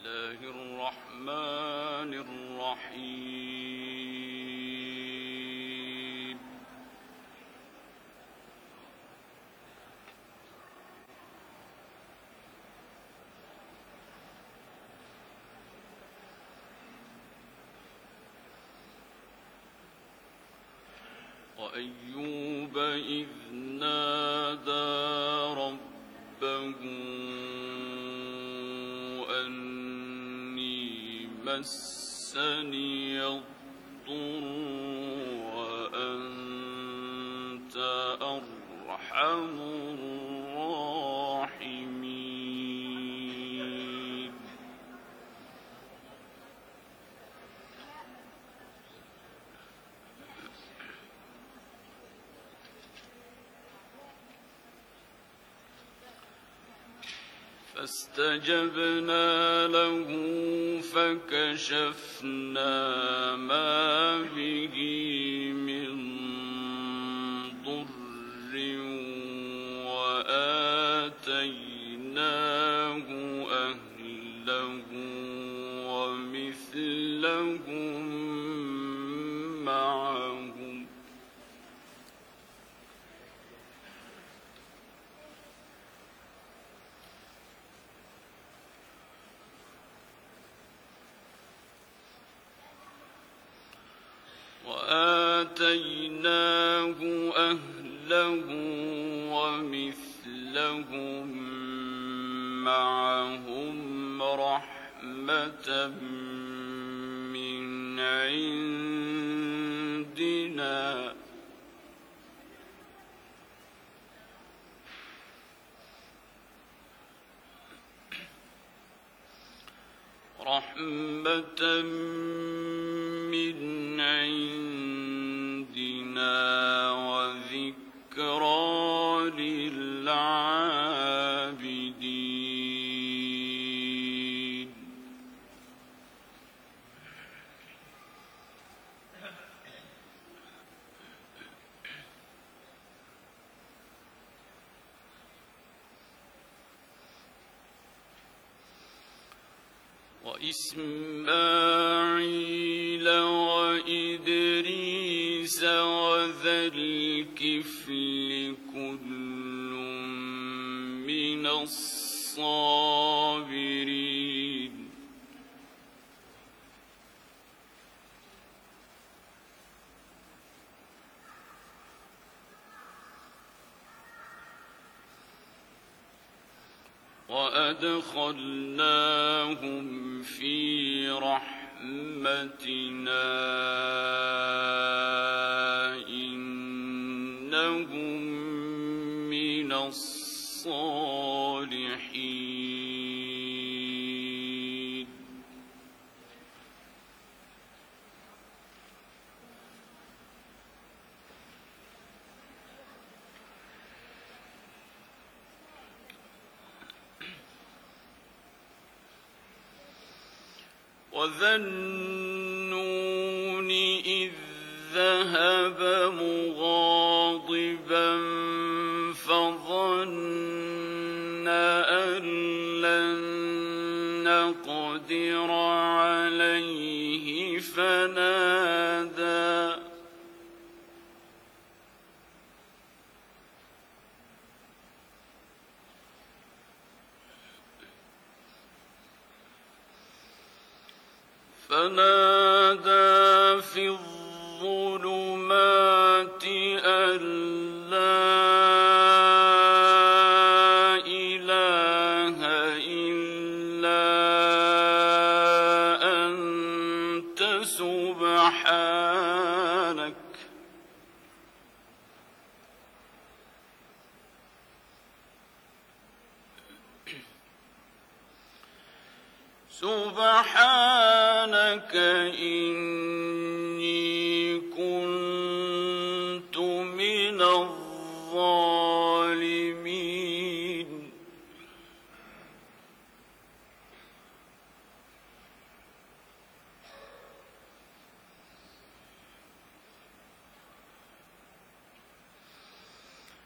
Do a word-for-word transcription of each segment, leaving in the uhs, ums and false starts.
الله الرحمن الرحيم وأيوب إذ نادى ربه أني مسني الضر وأنت أرحم الراحمين فاستجبنا له فكشفنا ما به من ضر وآتيناه أهله ومثلهم معهم وآتيناه أهله ومثلهم معهم رحمة من عندنا رحمة من عندنا وذكرى للعابدين وإسماعيل وإدريس وذا الكفل كل من الصابرين وأدخلناهم في رحمتنا إنهم من الصالحين وذا النون إذ ذهب مغاضبا فظن أن لن نقدر عليه فنادى فنادى في الظلمات أن لا إله إلا أنت سبحانك سبحانك إني كنت من الظالمين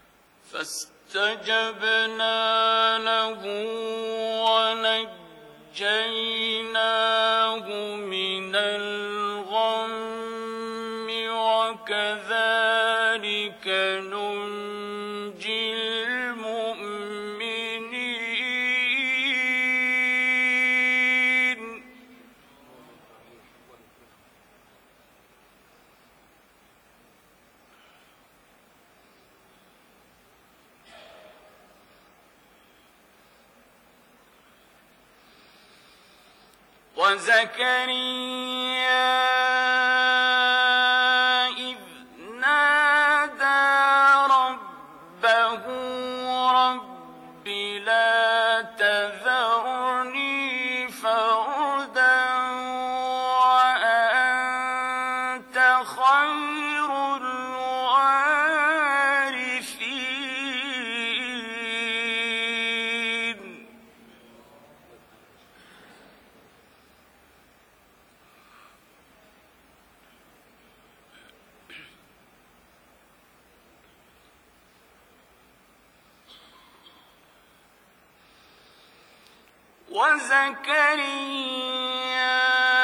فاستجبنا له ونجيناه من الغم وكذلك ننجي المؤمنين وزكريا إذ نادى ربه رب لا تذرني فردا وأنت خير الوارثين وزكريا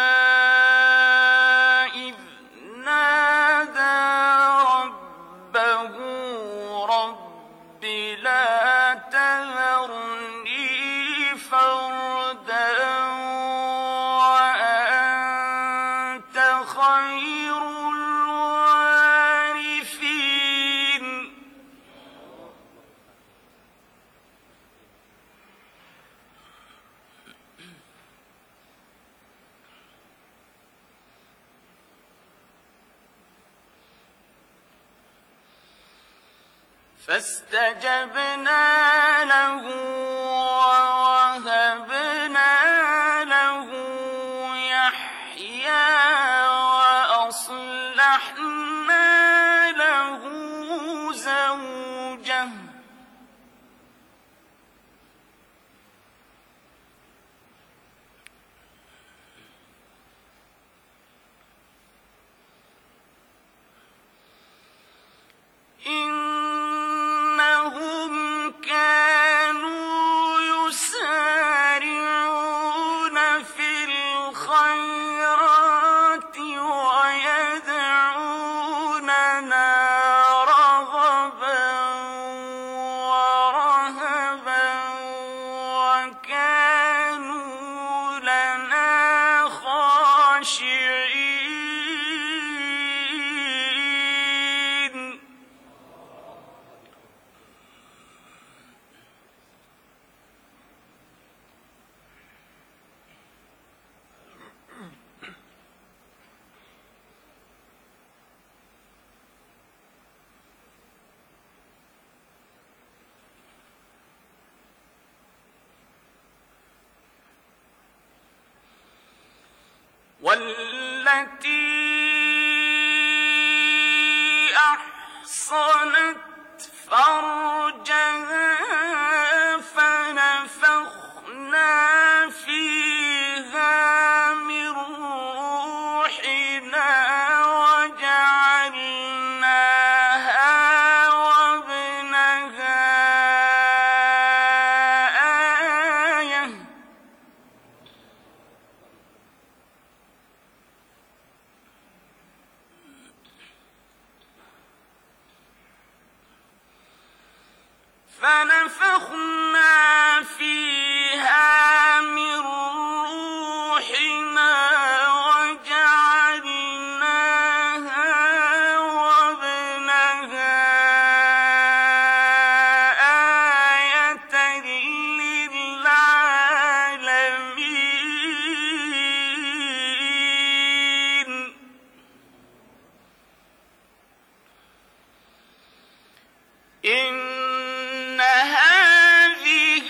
إذ نادى ربه رب لا تذرني فردا وأنت خير الوارثين فاستجبنا له ووهبنا له يحيى وأصلحنا له زوجه إنهم كانوا يسارعون في الخيرات ويدعوننا رغبا ورهبا وكانوا لنا خاشعين والتي أحصنت فرجها فنفخنا فيها من روحنا وجعلناها وابنها آية فنفخنا فيها من روحنا وجعلناها وابنها آية للعالمين إن هذه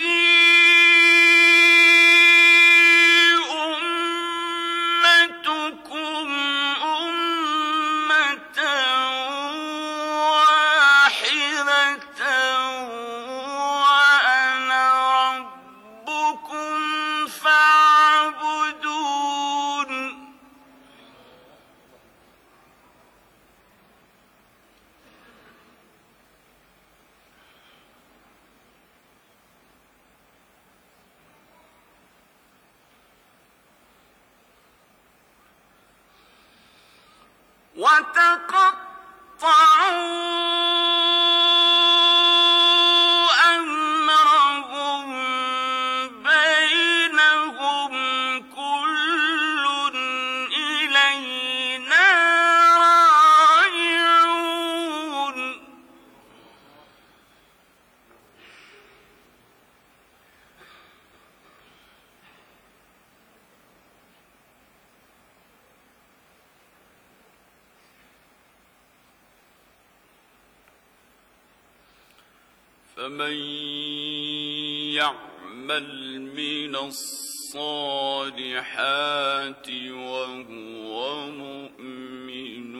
أمتكم أمة واحدة وأنا ربكم فاعبدون أمرهم بينهم كل إلينا راجعون فمن يعمل من الصالحات وهو مؤمن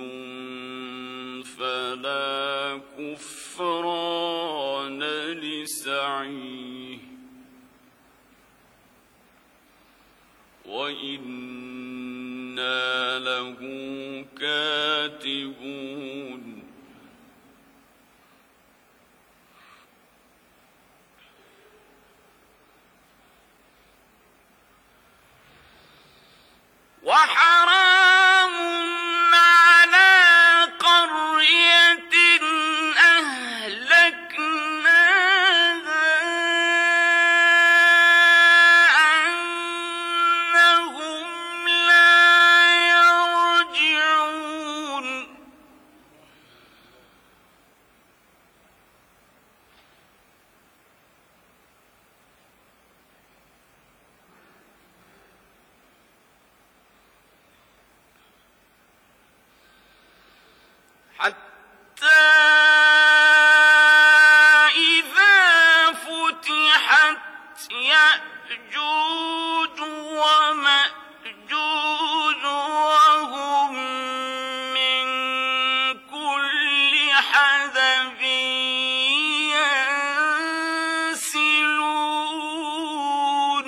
فلا كفران لسعيه وإنا له كاتبون وحرام على قرية أهلكناها أنهم لا يرجعون حتى إذا فتحت يأجوج ومأجوج وهم من كل حدب ينسلون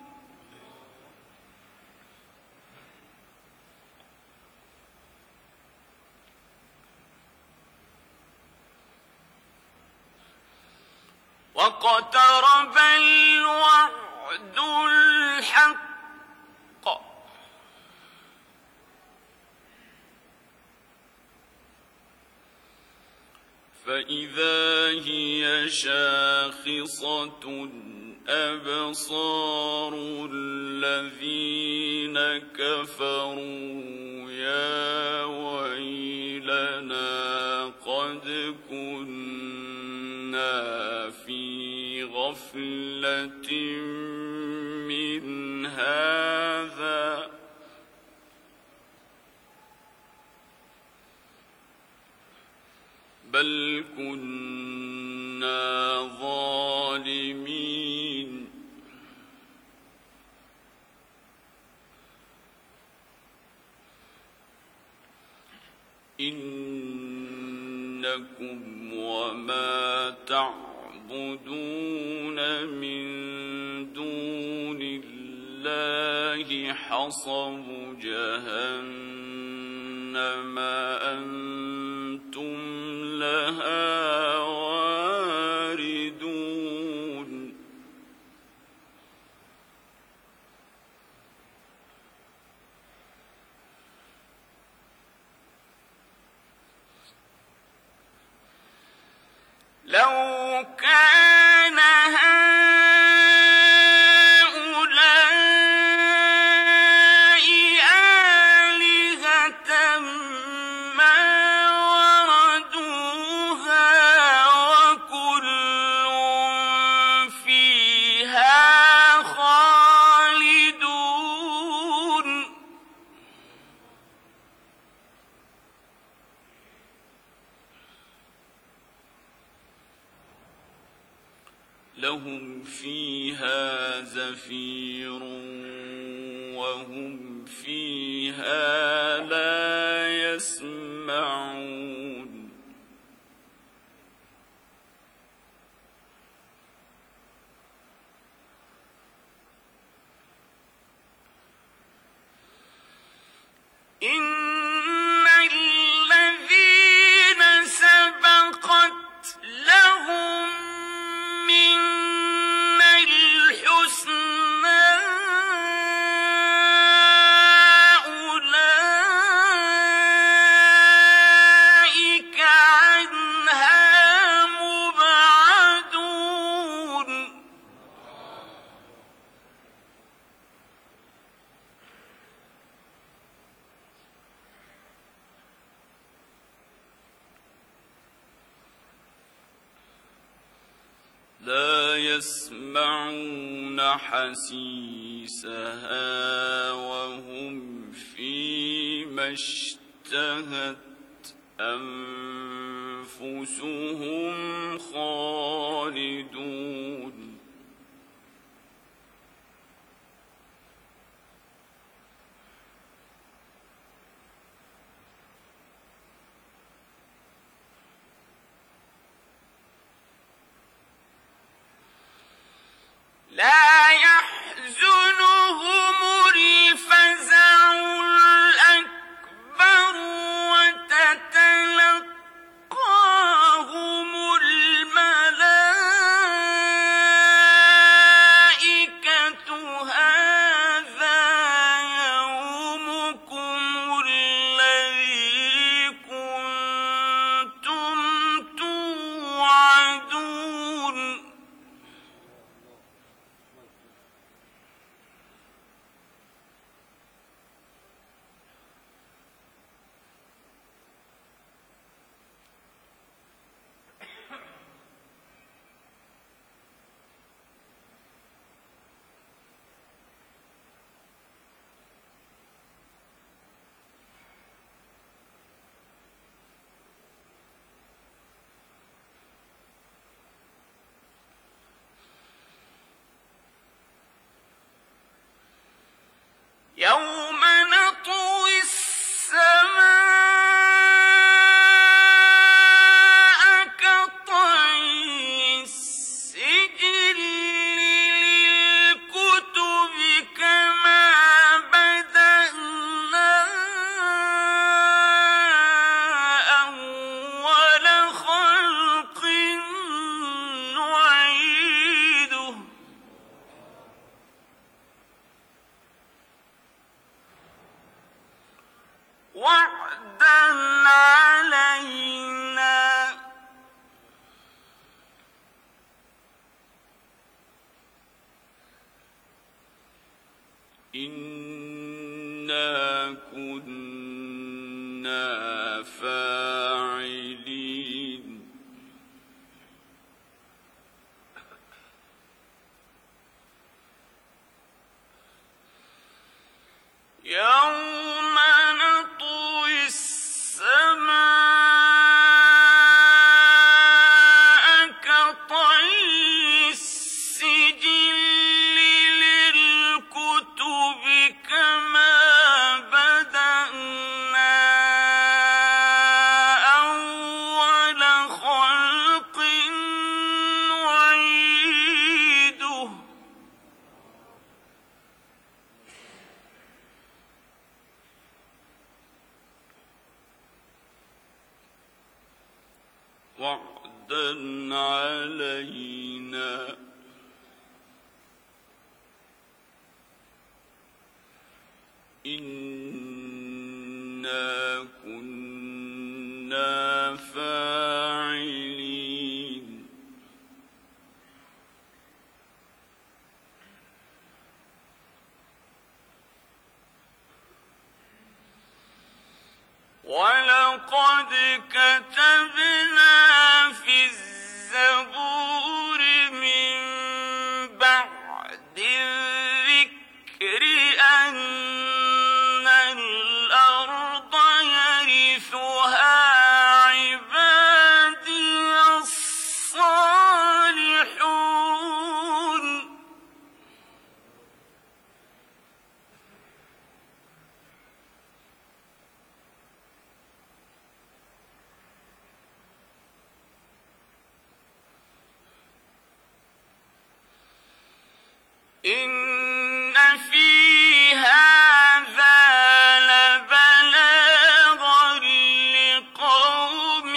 واقترب الوعد الحق فإذا هي شاخصة أبصار الذين كفروا يا ويلنا قد كنا في غفلة من هذا بل كنا ظالمين إنكم وما تعبدون من دون الله حصب جهنم أنتم لها واردون لو كان هؤلاء آلهة ما وردوها وكل فيها خالدون لهم فيها زفير وهم فيها لا يسمعون إن الذين سبقت لهم منا الحسنى أولئك يسمعون حسيسها وهم فيما اشتهت أنفسهم خالدون لا يحزنهم الفزع الأكبر وتتلقاهم الملائكة هذا يومكم الذي كنتم توعدون يوم نطوي السماء كطي السجل للكتب كما بدأنا أول خلق نعيده وعدا علينا إنا كنا فاعلين يوم نطوي السماء كطي السجل للكتب كما بدأنا أول خلق نعيده وعدا علينا إنا كنا فاعلين ولقد كتبنا في الزبور من بعد الذكر أن الأرض يرثها عبادي الصالحون إن في هذا لبلاغا لقوم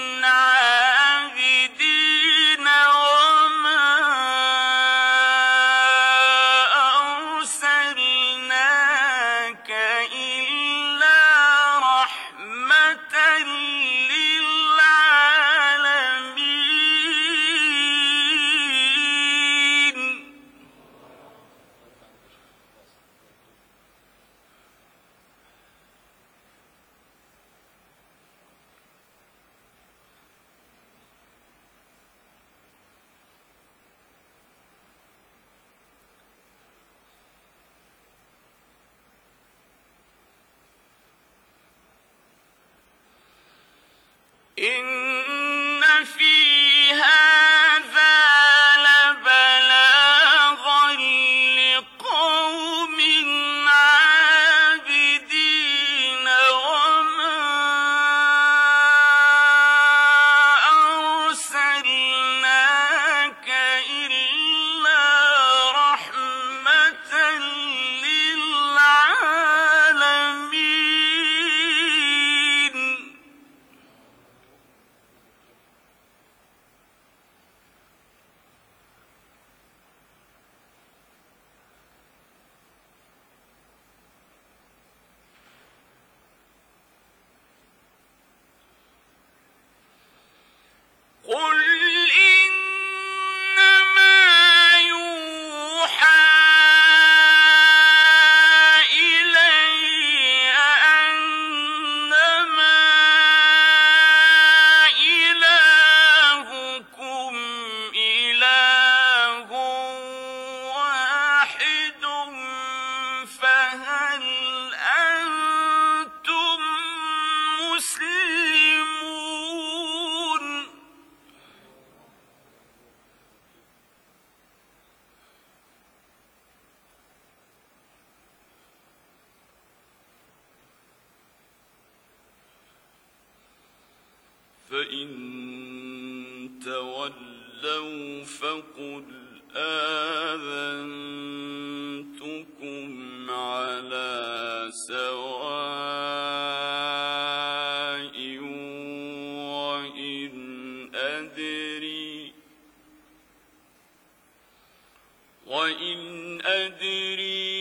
عابدين وما أرسلناك إلا رحمة للعالمين إن في هذا لبلاغا لقوم عابدين وما أرسلناك إلا رحمة للعالمين. قل إنما يوحى إلي أنما إلهكم إله واحد فهل أنتم مسلمون؟ فإن تولوا فقل آذنتكم على سواء وإن أدري وإن أدري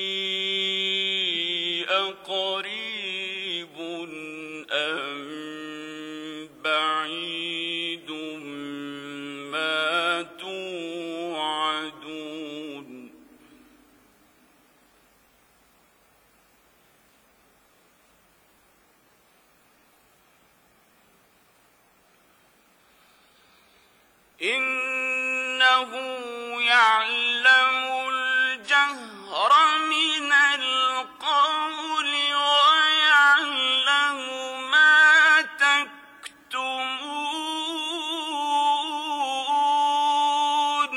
أقريب أم بعيد ما توعدون. إنه يعلم الجهر من القول ويعلم ما تكتمون.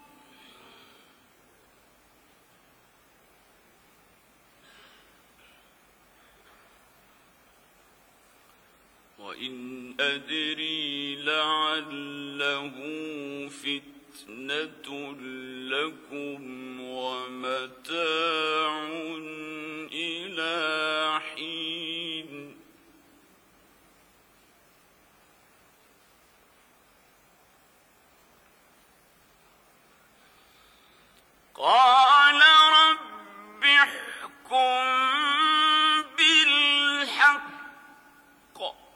وإن أدري لعله فتنة لكم ومتاع إلى حين. قال رب احكم بالحق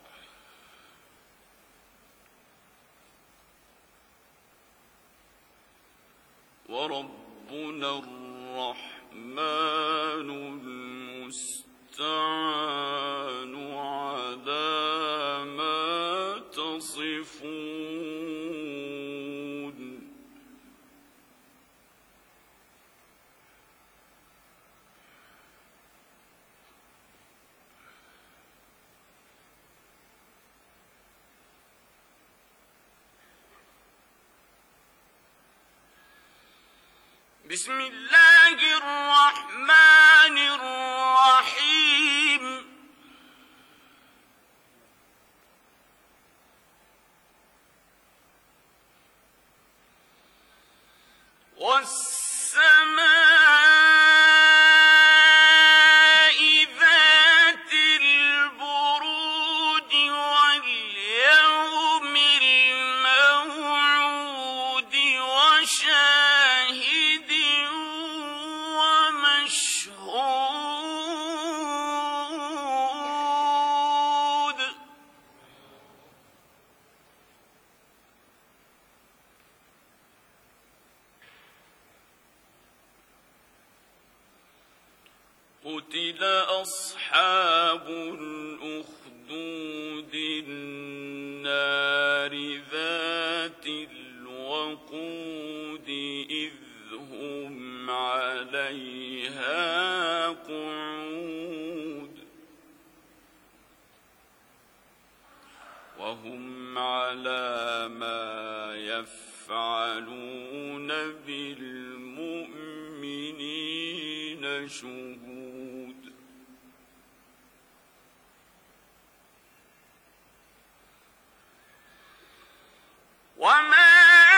وربنا الرحمن المستعان على ما تصفون. بسم الله الرحمن الرحيم. والسماء ذات البروج واليوم الموعود وشاهد ومشهود. قتل أصحاب الأخدود النار ذات الوقود إذ هم عليها قعود وهم على ما يفعلون بالمؤمنين شهود وما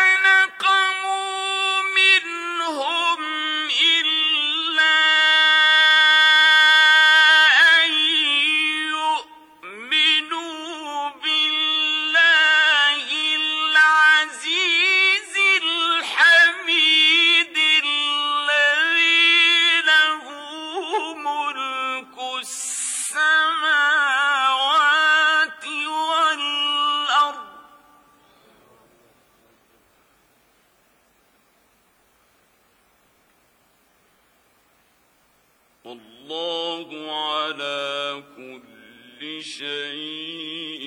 والله على كل شيء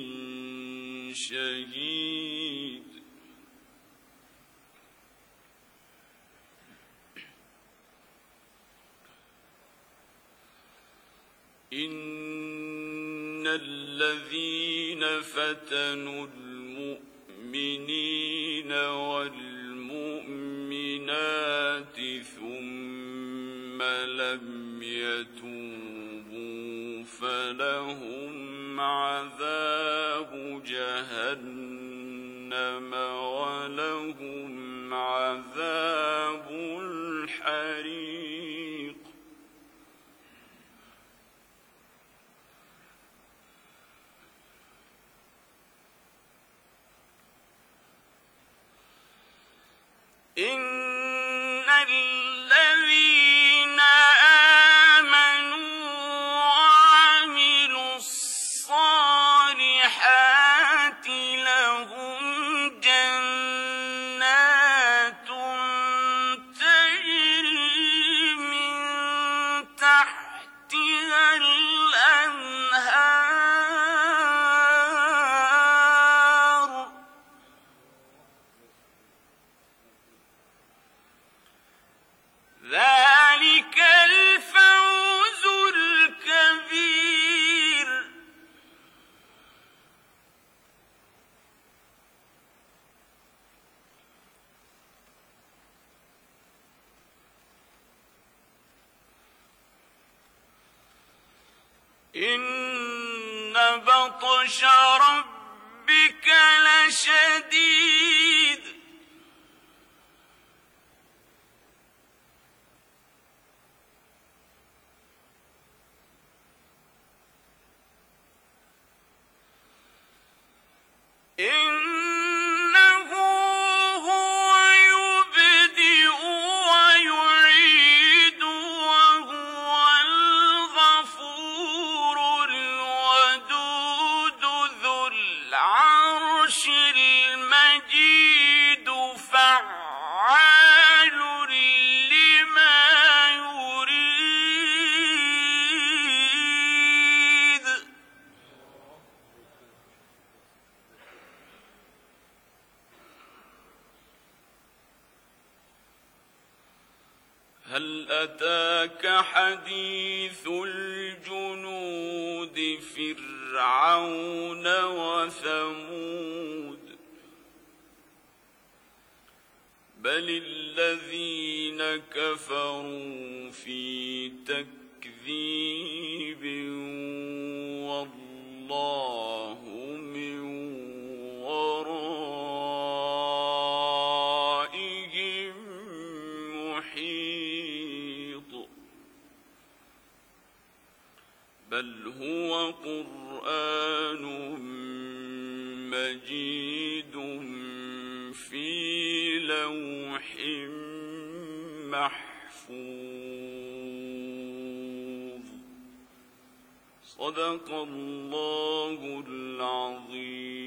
شهيد. إن الذين فتنوا المؤمنين والمؤمنات ثم لم يتوبوا فلهم عذاب جهنم ولهم عذاب الحريق. إن الذين آمنوا وعملوا الصالحات لهم جنات تجري من تحتها الأنهار ذلك الفوز الكبير. إن بطش ربك لشديد إنه هو يبدئ ويعيد وهو الغفور الودود ذو العرش المجيد فعال لما يريد. هل أتاك حديث الجنود فرعون وثمود بل الذين كفروا في تكذيب والله من ورائهم محيط. بل هو قرآن مجيد في لوح محفوظ. صدق الله العظيم.